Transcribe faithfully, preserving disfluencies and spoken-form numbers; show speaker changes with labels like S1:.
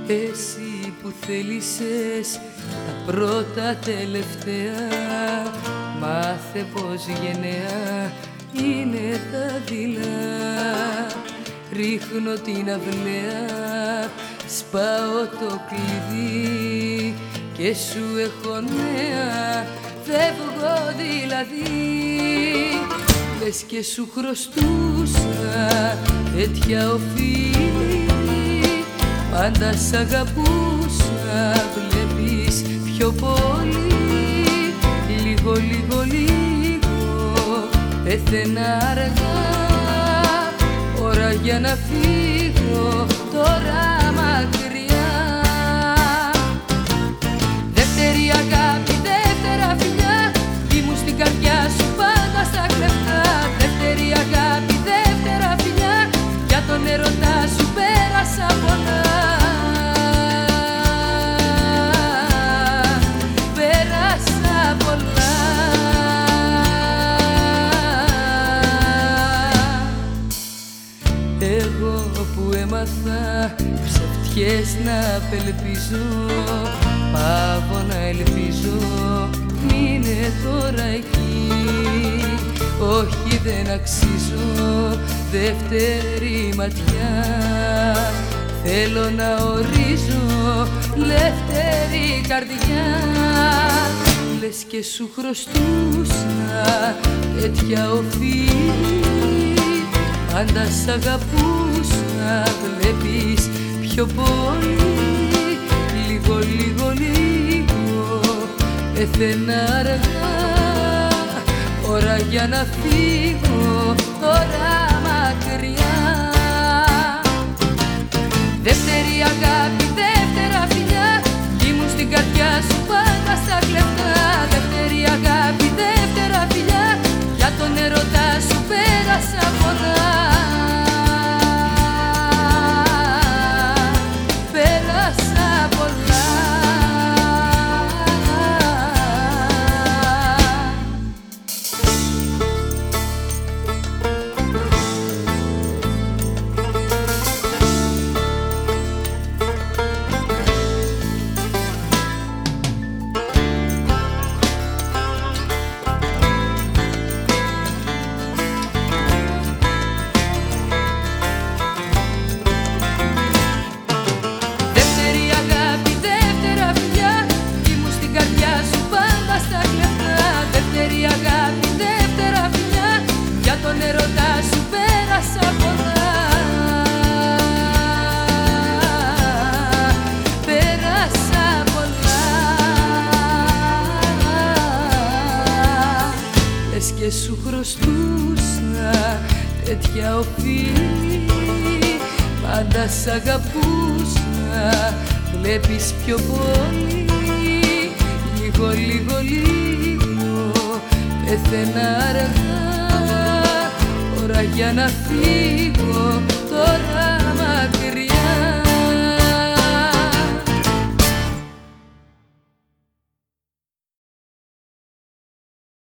S1: Εσύ που θέλησες τα πρώτα τελευταία, μάθε πως γενναία είναι τα δειλά. Ρίχνω την αυλαία, σπάω το κλειδί και σου έχω νέα, φεύγω δηλαδή. Λες και σου χρωστούσα τέτοια οφείλη, πάντα σ' αγαπούσα, βλέπεις πιο πολύ. Λίγο, λίγο, λίγο, πέθαινα αργά, ώρα για να φύγω τώρα μακριά. Δεύτερη αγάπη, δεύτερα φιλιά, ήμουν στην καρδιά σου πάντα στα κλεφτά. Δεύτερη αγάπη, δεύτερα φιλιά, για τον έρωτά σου πέρασα πολλά. Πέρασα πολλά. Εγώ που έμαθα ψευτιές να απελπίζω, πάω να ελπίζω, μείνε τώρα εκεί. Όχι, δεν αξίζω δεύτερη ματιά, θέλω να ορίζω λεύτερη καρδιά. Λες και σου χρωστούσα τέτοια οφείλη, πάντα σ' αγαπούσα, βλέπεις πιο πολύ. Λίγο, λίγο, λίγο, πέθαινα αργά, ώρα για να φύγω τώρα μακριά. Δεύτερη αγάπη, δεύτερα φιλιά, ήμουν στην καρδιά σου πάντα στα κλεφτά. Δεύτερη αγάπη, δεύτερα φιλιά, για τον έρωτά σου πέρασα πολλά. Πέρασα πολλά. Δεύτερη αγάπη, δεύτερα φιλιά, για τον έρωτά σου πέρασα πολλά. Πέρασα πολλά. Λες και σου χρωστούσα τέτοια οφείλη, πάντα σ' αγαπούσα, βλέπεις πιο πολύ. Λίγο, λίγο, λίγο, πέθαινα αργά, ώρα για να φύγω τώρα μακριά.